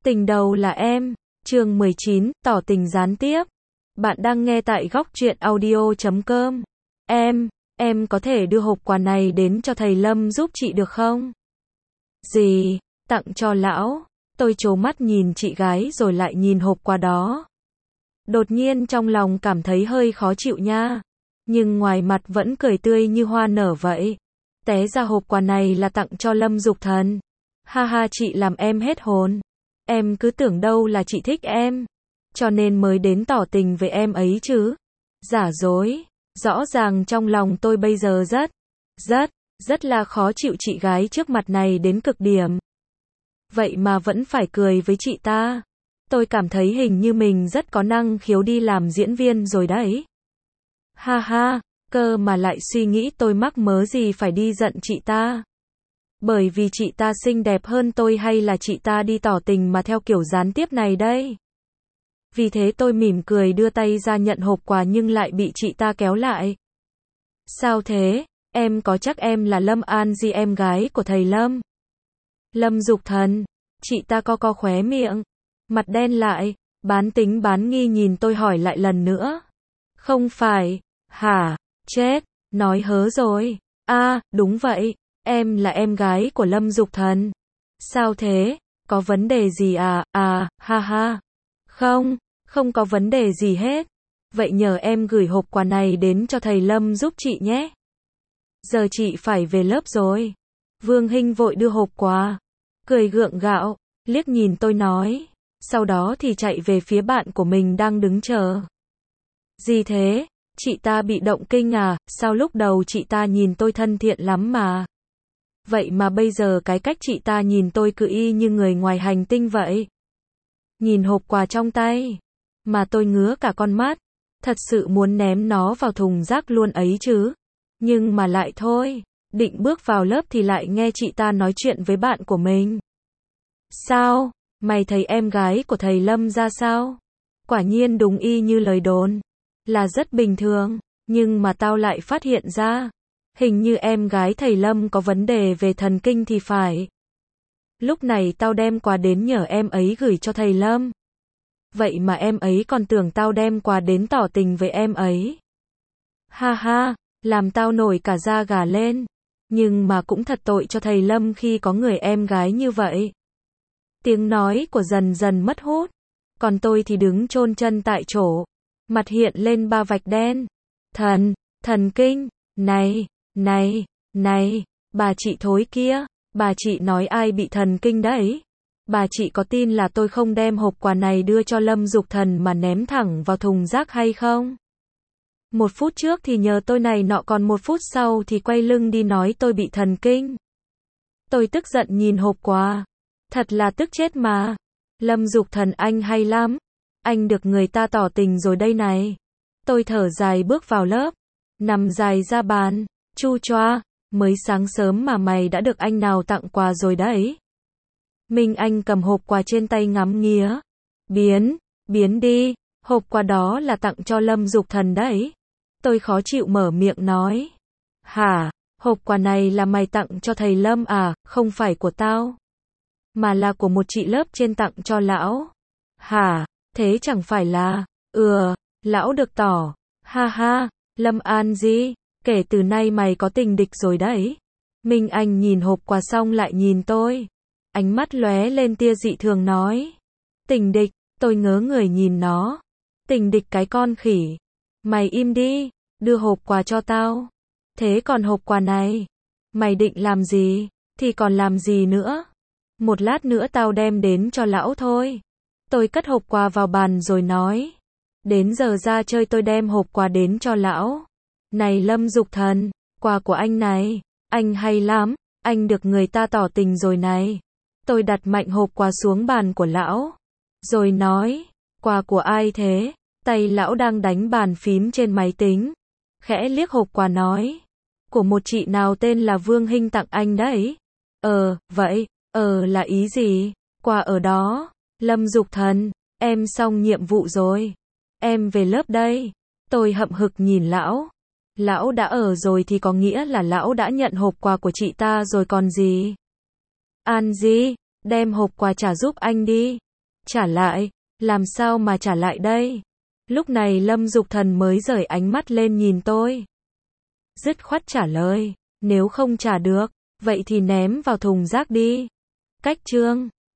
Tình đầu là em. Chương 19, tỏ tình gián tiếp. Bạn đang nghe tại góc truyện audio.com. Em có thể đưa hộp quà này đến cho thầy Lâm giúp chị được không? Gì? Tặng cho lão? Tôi trố mắt nhìn chị gái rồi lại nhìn hộp quà đó. Đột nhiên trong lòng cảm thấy hơi khó chịu nha. Nhưng ngoài mặt vẫn cười tươi như hoa nở vậy. Té ra hộp quà này là tặng cho Lâm Dục Thần. Ha ha, chị làm em hết hồn. Em cứ tưởng đâu là chị thích em, cho nên mới đến tỏ tình với em ấy chứ. Giả dối. Rõ ràng trong lòng tôi bây giờ rất là khó chịu chị gái trước mặt này đến cực điểm. Vậy mà vẫn phải cười với chị ta. Tôi cảm thấy hình như mình rất có năng khiếu đi làm diễn viên rồi đấy. Ha ha, cơ mà lại suy nghĩ tôi mắc mớ gì phải đi giận chị ta. Bởi vì chị ta xinh đẹp hơn tôi hay là chị ta đi tỏ tình mà theo kiểu gián tiếp này đây? Vì thế tôi mỉm cười đưa tay ra nhận hộp quà nhưng lại bị chị ta kéo lại. Sao thế? Em có chắc em là Lâm An Di, em gái của thầy Lâm? Lâm Dục Thần. Chị ta co khóe miệng, mặt đen lại, bán tính bán nghi nhìn tôi hỏi lại lần nữa. Không phải, hả? Chết, nói hớ rồi. Đúng vậy. Em là em gái của Lâm Dục Thần. Sao thế? Có vấn đề gì à? Ha ha. Không có vấn đề gì hết. Vậy nhờ em gửi hộp quà này đến cho thầy Lâm giúp chị nhé. Giờ chị phải về lớp rồi. Vương Hinh vội đưa hộp quà, cười gượng gạo, liếc nhìn tôi nói. Sau đó thì chạy về phía bạn của mình đang đứng chờ. Gì thế? Chị ta bị động kinh à? Sao lúc đầu chị ta nhìn tôi thân thiện lắm mà. Vậy mà bây giờ cái cách chị ta nhìn tôi cứ y như người ngoài hành tinh vậy. Nhìn hộp quà trong tay mà tôi ngứa cả con mắt, thật sự muốn ném nó vào thùng rác luôn ấy chứ. Nhưng mà lại thôi, định bước vào lớp thì lại nghe chị ta nói chuyện với bạn của mình. Sao? Mày thấy em gái của thầy Lâm ra sao? Quả nhiên đúng y như lời đồn, là rất bình thường, nhưng mà tao lại phát hiện ra, hình như em gái thầy Lâm có vấn đề về thần kinh thì phải. Lúc này tao đem quà đến nhờ em ấy gửi cho thầy Lâm. Vậy mà em ấy còn tưởng tao đem quà đến tỏ tình với em ấy. Ha ha, làm tao nổi cả da gà lên. Nhưng mà cũng thật tội cho thầy Lâm khi có người em gái như vậy. Tiếng nói của Dần Dần mất hút. Còn tôi thì đứng chôn chân tại chỗ, mặt hiện lên ba vạch đen. Thần kinh, này, bà chị thối kia, bà chị nói ai bị thần kinh đấy? Bà chị có tin là tôi không đem hộp quà này đưa cho Lâm Dục Thần mà ném thẳng vào thùng rác hay không? 1 phút trước thì nhờ tôi này nọ, còn 1 phút sau thì quay lưng đi nói tôi bị thần kinh. Tôi tức giận nhìn hộp quà. Thật là tức chết mà. Lâm Dục Thần anh hay lắm. Anh được người ta tỏ tình rồi đây này. Tôi thở dài bước vào lớp, nằm dài ra bàn, chu choa, mới sáng sớm mà mày đã được anh nào tặng quà rồi đấy. Minh Anh cầm hộp quà trên tay ngắm nghía. Biến đi, hộp quà đó là tặng cho Lâm Dục Thần đấy. Tôi khó chịu mở miệng nói. Hả, hộp quà này là mày tặng cho thầy Lâm à? Không phải của tao, mà là của một chị lớp trên tặng cho lão. Hả, thế chẳng phải là, lão được tỏ. Ha ha, Lâm An Di, kể từ nay mày có tình địch rồi đấy. Minh Anh nhìn hộp quà xong lại nhìn tôi. Ánh mắt lóe lên tia dị thường nói. Tình địch? Tôi ngớ người nhìn nó. Tình địch cái con khỉ. Mày im đi, đưa hộp quà cho tao. Thế còn hộp quà này, mày định làm gì? Thì còn làm gì nữa? Một lát nữa tao đem đến cho lão thôi. Tôi cất hộp quà vào bàn rồi nói. Đến giờ ra chơi tôi đem hộp quà đến cho lão. Này Lâm Dục Thần, quà của anh này, anh hay lắm, anh được người ta tỏ tình rồi này. Tôi đặt mạnh hộp quà xuống bàn của lão, rồi nói, quà của ai thế? Tay lão đang đánh bàn phím trên máy tính, khẽ liếc hộp quà nói, của một chị nào tên là Vương Hinh tặng anh đấy. Vậy, là ý gì? Quà ở đó. Lâm Dục Thần, em xong nhiệm vụ rồi. Em về lớp đây. Tôi hậm hực nhìn lão. Lão đã ở rồi thì có nghĩa là lão đã nhận hộp quà của chị ta rồi còn gì. An Di, đem hộp quà trả giúp anh đi. Trả lại? Làm sao mà trả lại đây? Lúc này Lâm Dục Thần mới rời ánh mắt lên nhìn tôi. Dứt khoát trả lời, nếu không trả được, vậy thì ném vào thùng rác đi. Cách chương